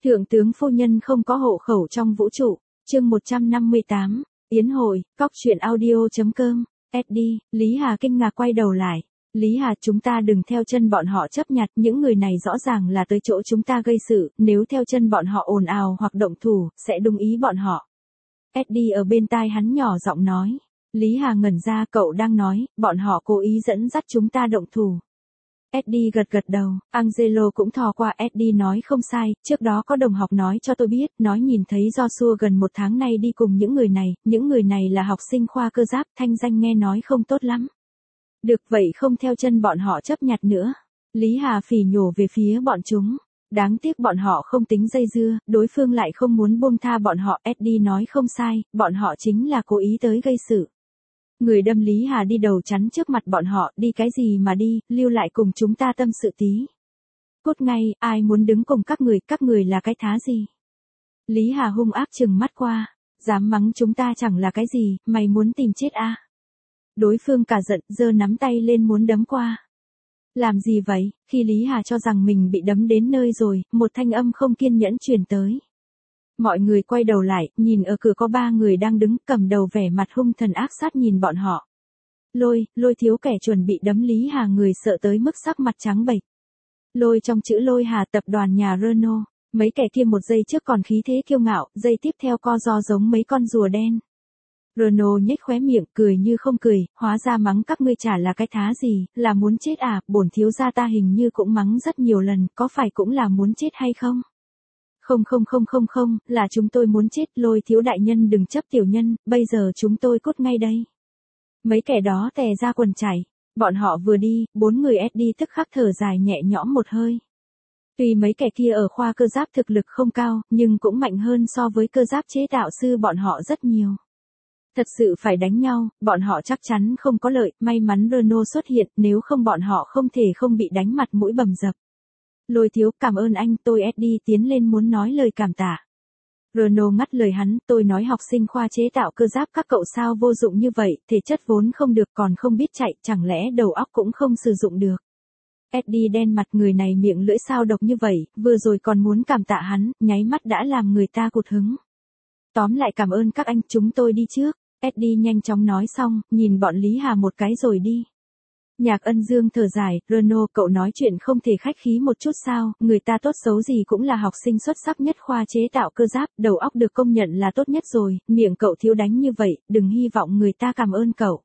Thượng tướng phu nhân không có hộ khẩu trong vũ trụ. Chương 158, Yến hội, cóc truyện audio.com, SD, Lý Hà kinh ngạc quay đầu lại. Lý Hà, chúng ta đừng theo chân bọn họ chấp nhặt, những người này rõ ràng là tới chỗ chúng ta gây sự, nếu theo chân bọn họ ồn ào hoặc động thủ, sẽ đúng ý bọn họ. SD ở bên tai hắn nhỏ giọng nói. Lý Hà ngẩn ra, cậu đang nói, bọn họ cố ý dẫn dắt chúng ta động thủ. Eddie gật gật đầu, Angelo cũng thò qua. Eddie nói không sai, trước đó có đồng học nói cho tôi biết, nói nhìn thấy Joshua gần một tháng nay đi cùng những người này là học sinh khoa cơ giáp, thanh danh nghe nói không tốt lắm. Được vậy không theo chân bọn họ chấp nhặt nữa. Lý Hà phỉ nhổ về phía bọn chúng. Đáng tiếc bọn họ không tính dây dưa, đối phương lại không muốn buông tha bọn họ. Eddie nói không sai, bọn họ chính là cố ý tới gây sự. Người đâm Lý Hà đi đầu chắn trước mặt bọn họ, đi cái gì mà đi, lưu lại cùng chúng ta tâm sự tí. Cút ngay, ai muốn đứng cùng các người là cái thá gì? Lý Hà hung ác trừng mắt qua, dám mắng chúng ta chẳng là cái gì, mày muốn tìm chết à? Đối phương cả giận, giơ nắm tay lên muốn đấm qua. Làm gì vậy? Khi Lý Hà cho rằng mình bị đấm đến nơi rồi, một thanh âm không kiên nhẫn truyền tới. Mọi người quay đầu lại, nhìn ở cửa có 3 người đang đứng, cầm đầu vẻ mặt hung thần ác sát nhìn bọn họ. Lôi thiếu kẻ chuẩn bị đấm Lý Hà, người sợ tới mức sắc mặt trắng bệch. Lôi trong chữ Lôi Hà, tập đoàn nhà Renault, mấy kẻ kia một giây trước còn khí thế kiêu ngạo, giây tiếp theo co ro giống mấy con rùa đen. Renault nhếch khóe miệng, cười như không cười, hóa ra mắng các ngươi chả là cái thá gì, là muốn chết à, bổn thiếu gia ta hình như cũng mắng rất nhiều lần, có phải cũng là muốn chết hay không? Không, là chúng tôi muốn chết. Lôi thiếu đại nhân đừng chấp tiểu nhân, bây giờ chúng tôi cút ngay đây. Mấy kẻ đó tè ra quần chảy, bọn họ vừa đi, 4 người SD tức khắc thở dài nhẹ nhõm một hơi. Tuy mấy kẻ kia ở khoa cơ giáp thực lực không cao, nhưng cũng mạnh hơn so với cơ giáp chế tạo sư bọn họ rất nhiều. Thật sự phải đánh nhau, bọn họ chắc chắn không có lợi, may mắn Renault xuất hiện, nếu không bọn họ không thể không bị đánh mặt mũi bầm dập. Lôi thiếu, cảm ơn anh, tôi Eddie tiến lên muốn nói lời cảm tạ. Renault ngắt lời hắn, tôi nói học sinh khoa chế tạo cơ giáp các cậu sao vô dụng như vậy, thể chất vốn không được còn không biết chạy, chẳng lẽ đầu óc cũng không sử dụng được. Eddie đen mặt, người này miệng lưỡi sao độc như vậy, vừa rồi còn muốn cảm tạ hắn, nháy mắt đã làm người ta cụt hứng. Tóm lại cảm ơn các anh, chúng tôi đi trước. Eddie nhanh chóng nói xong, nhìn bọn Lý Hà một cái rồi đi. Nhạc Ân Dương thở dài, Renault, cậu nói chuyện không thể khách khí một chút sao, người ta tốt xấu gì cũng là học sinh xuất sắc nhất khoa chế tạo cơ giáp, đầu óc được công nhận là tốt nhất rồi, miệng cậu thiếu đánh như vậy, đừng hy vọng người ta cảm ơn cậu.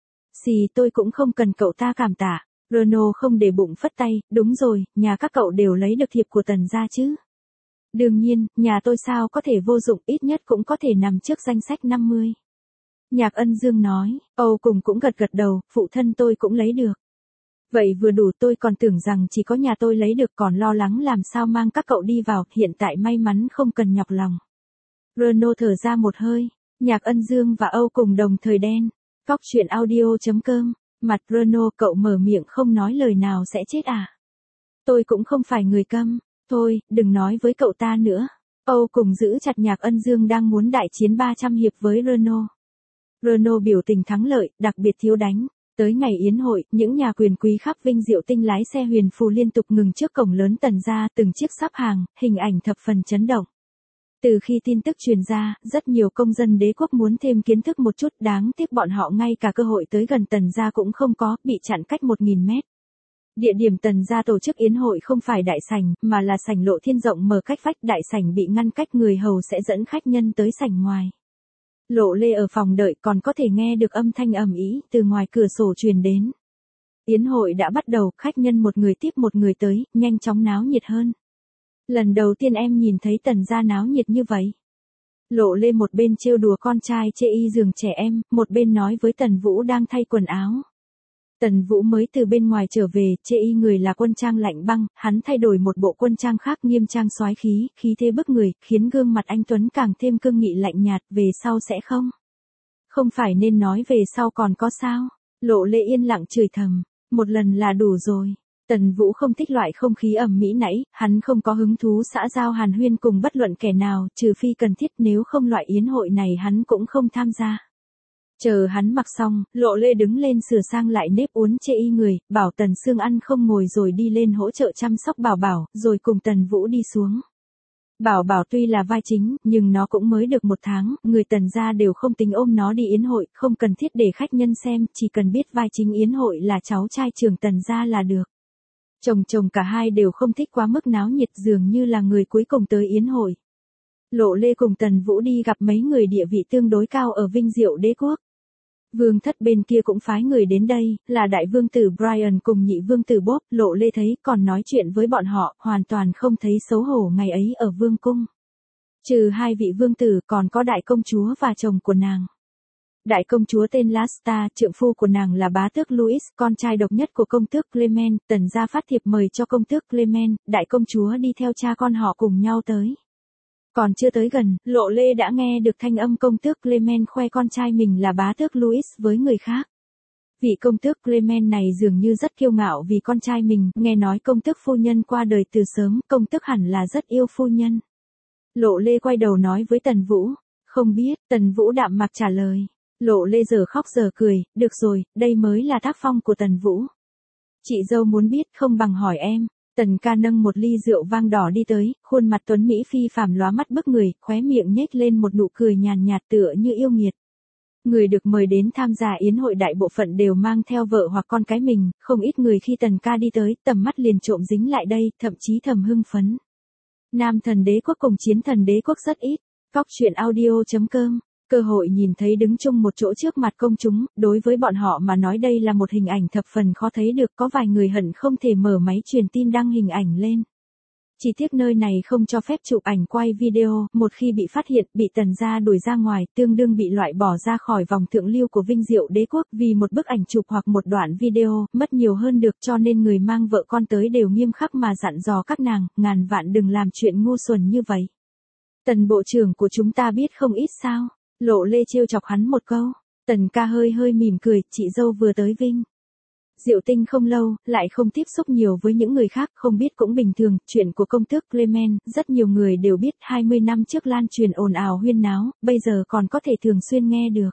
Tôi cũng không cần cậu ta cảm tạ. Renault không để bụng phất tay, đúng rồi, nhà các cậu đều lấy được thiệp của Tần gia chứ. Đương nhiên, nhà tôi sao có thể vô dụng, ít nhất cũng có thể nằm trước danh sách 50. Nhạc Ân Dương nói, Âu cùng cũng gật đầu, phụ thân tôi cũng lấy được. Vậy vừa đủ, tôi còn tưởng rằng chỉ có nhà tôi lấy được, còn lo lắng làm sao mang các cậu đi vào, hiện tại may mắn không cần nhọc lòng. Renault thở ra một hơi, Nhạc Ân Dương và Âu cùng đồng thời đen. Cóc truyện audio.com, mặt Renault, cậu mở miệng không nói lời nào sẽ chết à? Tôi cũng không phải người câm, thôi, đừng nói với cậu ta nữa. Âu cùng giữ chặt Nhạc Ân Dương đang muốn đại chiến 300 hiệp với Renault. Renault biểu tình thắng lợi, đặc biệt thiếu đánh. Tới ngày yến hội, những nhà quyền quý khắp Vinh Diệu Tinh lái xe huyền phù liên tục ngừng trước cổng lớn Tần gia, từng chiếc sắp hàng, hình ảnh thập phần chấn động. Từ khi tin tức truyền ra, rất nhiều công dân đế quốc muốn thêm kiến thức một chút, đáng tiếc bọn họ ngay cả cơ hội tới gần Tần gia cũng không có, bị chặn cách 1000 mét. Địa điểm Tần gia tổ chức yến hội không phải đại sảnh, mà là sảnh lộ thiên rộng mở cách vách, đại sảnh bị ngăn cách, người hầu sẽ dẫn khách nhân tới sảnh ngoài. Lộ Lê ở phòng đợi còn có thể nghe được âm thanh ầm ĩ từ ngoài cửa sổ truyền đến. Yến hội đã bắt đầu, khách nhân một người tiếp một người tới, nhanh chóng náo nhiệt hơn. Lần đầu tiên em nhìn thấy Tần gia náo nhiệt như vậy. Lộ Lê một bên trêu đùa con trai chê y giường trẻ em, một bên nói với Tần Vũ đang thay quần áo. Tần Vũ mới từ bên ngoài trở về, chê y người là quân trang lạnh băng, hắn thay đổi một bộ quân trang khác nghiêm trang soái khí, khí thế bức người, khiến gương mặt anh Tuấn càng thêm cương nghị lạnh nhạt, về sau sẽ không. Không phải nên nói về sau còn có sao? Lộ Lê yên lặng chửi thầm, một lần là đủ rồi. Tần Vũ không thích loại không khí ầm ĩ nãy, hắn không có hứng thú xã giao hàn huyên cùng bất luận kẻ nào, trừ phi cần thiết, nếu không loại yến hội này hắn cũng không tham gia. Chờ hắn mặc xong, Lộ Lê đứng lên sửa sang lại nếp uốn chê y người, bảo Tần Sương ăn không ngồi rồi đi lên hỗ trợ chăm sóc Bảo Bảo, rồi cùng Tần Vũ đi xuống. Bảo Bảo tuy là vai chính, nhưng nó cũng mới được 1 tháng, người Tần gia đều không tính ôm nó đi yến hội, không cần thiết để khách nhân xem, chỉ cần biết vai chính yến hội là cháu trai trưởng Tần gia là được. Chồng cả hai đều không thích quá mức náo nhiệt, dường như là người cuối cùng tới yến hội. Lộ Lê cùng Tần Vũ đi gặp mấy người địa vị tương đối cao ở Vinh Diệu Đế quốc. Vương thất bên kia cũng phái người đến đây, là đại vương tử Brian cùng nhị vương tử Bob. Lộ Lê thấy còn nói chuyện với bọn họ, hoàn toàn không thấy xấu hổ ngày ấy ở vương cung. Trừ 2 vị vương tử còn có đại công chúa và chồng của nàng. Đại công chúa tên Lasta, trượng phu của nàng là bá tước Louis, con trai độc nhất của công tước Clement. Tần gia phát thiệp mời cho công tước Clement, đại công chúa đi theo cha con họ cùng nhau tới. Còn chưa tới gần, Lộ Lê đã nghe được thanh âm công tước Clement khoe con trai mình là bá tước Louis với người khác. Vị công tước Clement này dường như rất kiêu ngạo vì con trai mình, nghe nói công tước phu nhân qua đời từ sớm, công tước hẳn là rất yêu phu nhân. Lộ Lê quay đầu nói với Tần Vũ, không biết. Tần Vũ đạm mạc trả lời. Lộ Lê giờ khóc giờ cười, được rồi, đây mới là tác phong của Tần Vũ. Chị dâu muốn biết không bằng hỏi em. Tần ca nâng một ly rượu vang đỏ đi tới, khuôn mặt tuấn Mỹ phi phàm lóa mắt bức người, khóe miệng nhếch lên một nụ cười nhàn nhạt tựa như yêu nghiệt. Người được mời đến tham gia yến hội đại bộ phận đều mang theo vợ hoặc con cái mình, không ít người khi Tần ca đi tới, tầm mắt liền trộm dính lại đây, thậm chí thầm hưng phấn. Nam thần đế quốc cùng chiến thần đế quốc rất ít. Cóc truyện audio.com Cơ hội nhìn thấy đứng chung một chỗ trước mặt công chúng, đối với bọn họ mà nói đây là một hình ảnh thập phần khó thấy được, có vài người hận không thể mở máy truyền tin đăng hình ảnh lên. Chỉ tiếc nơi này không cho phép chụp ảnh quay video, một khi bị phát hiện, bị Tần gia đuổi ra ngoài, tương đương bị loại bỏ ra khỏi vòng thượng lưu của Vinh Diệu Đế quốc, vì một bức ảnh chụp hoặc một đoạn video, mất nhiều hơn được, cho nên người mang vợ con tới đều nghiêm khắc mà dặn dò các nàng, ngàn vạn đừng làm chuyện ngu xuẩn như vậy. Tần bộ trưởng của chúng ta biết không ít sao? Lộ Lê trêu chọc hắn một câu. Tần ca hơi mỉm cười, chị dâu vừa tới Vinh Diệu Tinh không lâu, lại không tiếp xúc nhiều với những người khác, không biết cũng bình thường. Chuyện của công tước Clement, rất nhiều người đều biết, 20 năm trước lan truyền ồn ào huyên náo, bây giờ còn có thể thường xuyên nghe được.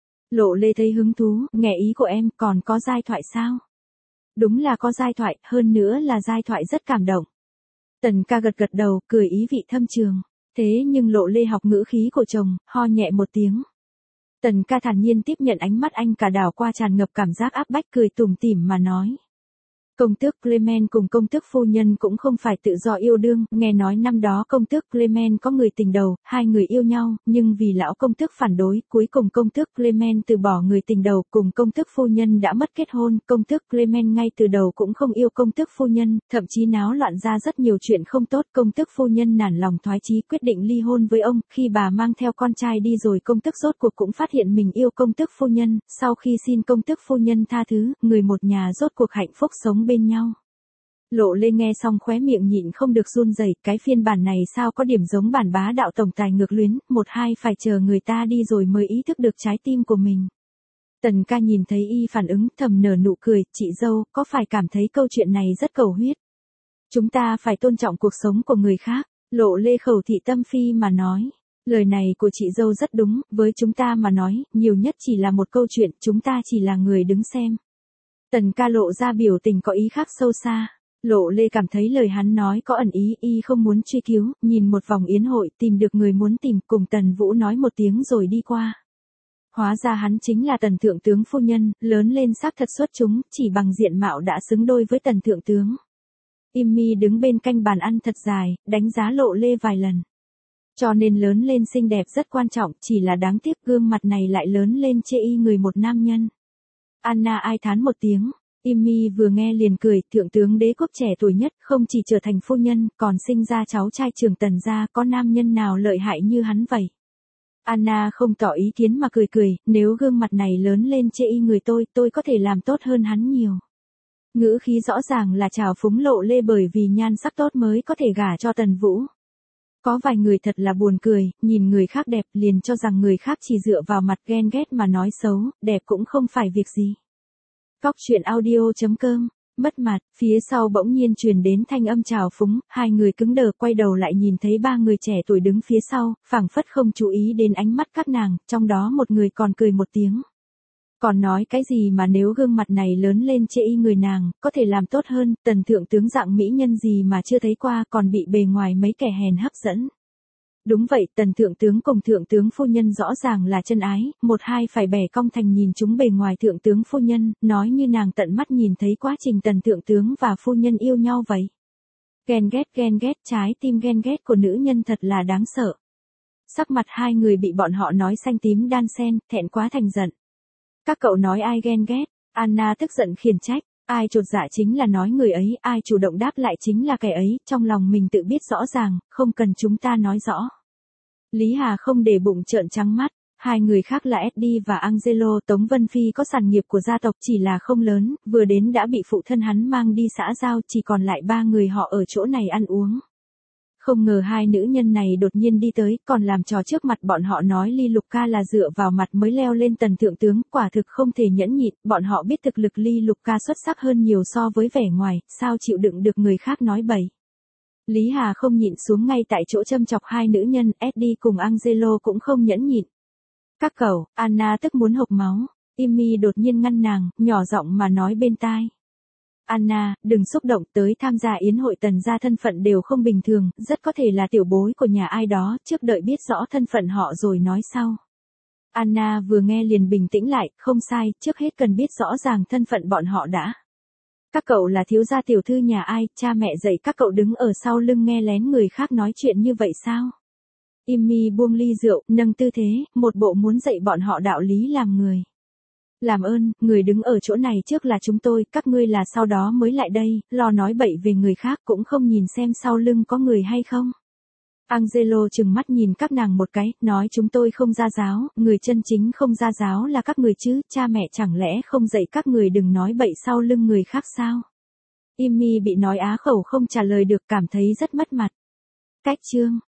Lộ Lê thấy hứng thú, nghe ý của em, còn có giai thoại sao? Đúng là có giai thoại, hơn nữa là giai thoại rất cảm động. Tần ca gật đầu, cười ý vị thâm trường. Thế nhưng Lộ Lê học ngữ khí của chồng, ho nhẹ một tiếng. Tần ca thản nhiên tiếp nhận ánh mắt anh cả đảo qua tràn ngập cảm giác áp bách, cười tủm tỉm mà nói. Công tước Clement cùng công tước phu nhân cũng không phải tự do yêu đương, nghe nói năm đó công tước Clement có người tình đầu, 2 người yêu nhau, nhưng vì lão công tước phản đối, cuối cùng công tước Clement từ bỏ người tình đầu, cùng công tước phu nhân đã mất kết hôn, công tước Clement ngay từ đầu cũng không yêu công tước phu nhân, thậm chí náo loạn ra rất nhiều chuyện không tốt, công tước phu nhân nản lòng thoái chí quyết định ly hôn với ông, khi bà mang theo con trai đi rồi công tước rốt cuộc cũng phát hiện mình yêu công tước phu nhân, sau khi xin công tước phu nhân tha thứ, người một nhà rốt cuộc hạnh phúc sống bên nhau. Lộ Lê nghe xong khóe miệng nhịn không được run rẩy, cái phiên bản này sao có điểm giống bản bá đạo tổng tài ngược luyến, 1-2 phải chờ người ta đi rồi mới ý thức được trái tim của mình. Tần ca nhìn thấy y phản ứng, thầm nở nụ cười, chị dâu, có phải cảm thấy câu chuyện này rất cầu huyết? Chúng ta phải tôn trọng cuộc sống của người khác. Lộ Lê khẩu thị tâm phi mà nói. Lời này của chị dâu rất đúng, với chúng ta mà nói, nhiều nhất chỉ là một câu chuyện, chúng ta chỉ là người đứng xem. Tần ca lộ ra biểu tình có ý khác sâu xa. Lộ Lê cảm thấy lời hắn nói có ẩn ý, y không muốn truy cứu, nhìn một vòng yến hội, tìm được người muốn tìm, cùng Tần Vũ nói một tiếng rồi đi qua. Hóa ra hắn chính là Tần thượng tướng phu nhân, lớn lên xác thật xuất chúng, chỉ bằng diện mạo đã xứng đôi với Tần thượng tướng. Immy đứng bên cạnh bàn ăn thật dài, đánh giá Lộ Lê vài lần. Cho nên lớn lên xinh đẹp rất quan trọng, chỉ là đáng tiếc gương mặt này lại lớn lên chê y người một nam nhân. Anna ai thán một tiếng. Immy vừa nghe liền cười, thượng tướng đế quốc trẻ tuổi nhất, không chỉ trở thành phu nhân, còn sinh ra cháu trai trưởng Tần gia, có nam nhân nào lợi hại như hắn vậy? Anna không tỏ ý kiến mà cười, nếu gương mặt này lớn lên chê y người tôi có thể làm tốt hơn hắn nhiều. Ngữ khí rõ ràng là trào phúng Lộ Lê bởi vì nhan sắc tốt mới có thể gả cho Tần Vũ. Có vài người thật là buồn cười, nhìn người khác đẹp liền cho rằng người khác chỉ dựa vào mặt ghen ghét mà nói xấu, đẹp cũng không phải việc gì. Cóc truyện audio.com Mất mặt, phía sau bỗng nhiên truyền đến thanh âm trào phúng, 2 người cứng đờ quay đầu lại nhìn thấy 3 người trẻ tuổi đứng phía sau, phảng phất không chú ý đến ánh mắt các nàng, trong đó một người còn cười một tiếng. Còn nói cái gì mà nếu gương mặt này lớn lên chê y người nàng, có thể làm tốt hơn, Tần thượng tướng dạng mỹ nhân gì mà chưa thấy qua, còn bị bề ngoài mấy kẻ hèn hấp dẫn. Đúng vậy, tần thượng tướng cùng thượng tướng phu nhân rõ ràng là chân ái, một hai phải bẻ cong thành nhìn chúng bề ngoài thượng tướng phu nhân, nói như nàng tận mắt nhìn thấy quá trình tần thượng tướng và phu nhân yêu nhau vậy. Ghen ghét, trái tim ghen ghét của nữ nhân thật là đáng sợ. Sắc mặt hai người bị bọn họ nói xanh tím đan xen, thẹn quá thành giận. Các cậu nói ai ghen ghét? Anna tức giận khiển trách. Ai chột dạ chính là nói người ấy, ai chủ động đáp lại chính là kẻ ấy, trong lòng mình tự biết rõ ràng, không cần chúng ta nói rõ. Lý Hà không để bụng trợn trắng mắt, hai người khác là Eddie và Angelo. Tống Vân Phi có sản nghiệp của gia tộc chỉ là không lớn, vừa đến đã bị phụ thân hắn mang đi xã giao, chỉ còn lại ba người họ ở chỗ này ăn uống. Không ngờ hai nữ nhân này đột nhiên đi tới, còn làm trò trước mặt bọn họ nói Ly Lục Ca là dựa vào mặt mới leo lên tần thượng tướng, quả thực không thể nhẫn nhịn, bọn họ biết thực lực Ly Lục Ca xuất sắc hơn nhiều so với vẻ ngoài, sao chịu đựng được người khác nói bậy. Lý Hà không nhịn xuống ngay tại chỗ châm chọc hai nữ nhân, Eddie cùng Angelo cũng không nhẫn nhịn. Các cậu, Anna tức muốn hộc máu, Amy đột nhiên ngăn nàng, nhỏ giọng mà nói bên tai. Anna, đừng xúc động, tới tham gia yến hội tần gia thân phận đều không bình thường, rất có thể là tiểu bối của nhà ai đó, trước đợi biết rõ thân phận họ rồi nói sau. Anna vừa nghe liền bình tĩnh lại, không sai, trước hết cần biết rõ ràng thân phận bọn họ đã. Các cậu là thiếu gia tiểu thư nhà ai, cha mẹ dạy các cậu đứng ở sau lưng nghe lén người khác nói chuyện như vậy sao? Amy buông ly rượu, nâng tư thế, một bộ muốn dạy bọn họ đạo lý làm người. Làm ơn, người đứng ở chỗ này trước là chúng tôi, các ngươi là sau đó mới lại đây, lo nói bậy về người khác cũng không nhìn xem sau lưng có người hay không. Angelo trừng mắt nhìn các nàng một cái, nói chúng tôi không gia giáo, người chân chính không gia giáo là các người chứ, cha mẹ chẳng lẽ không dạy các người đừng nói bậy sau lưng người khác sao? Amy bị nói á khẩu không trả lời được, cảm thấy rất mất mặt. Cách chương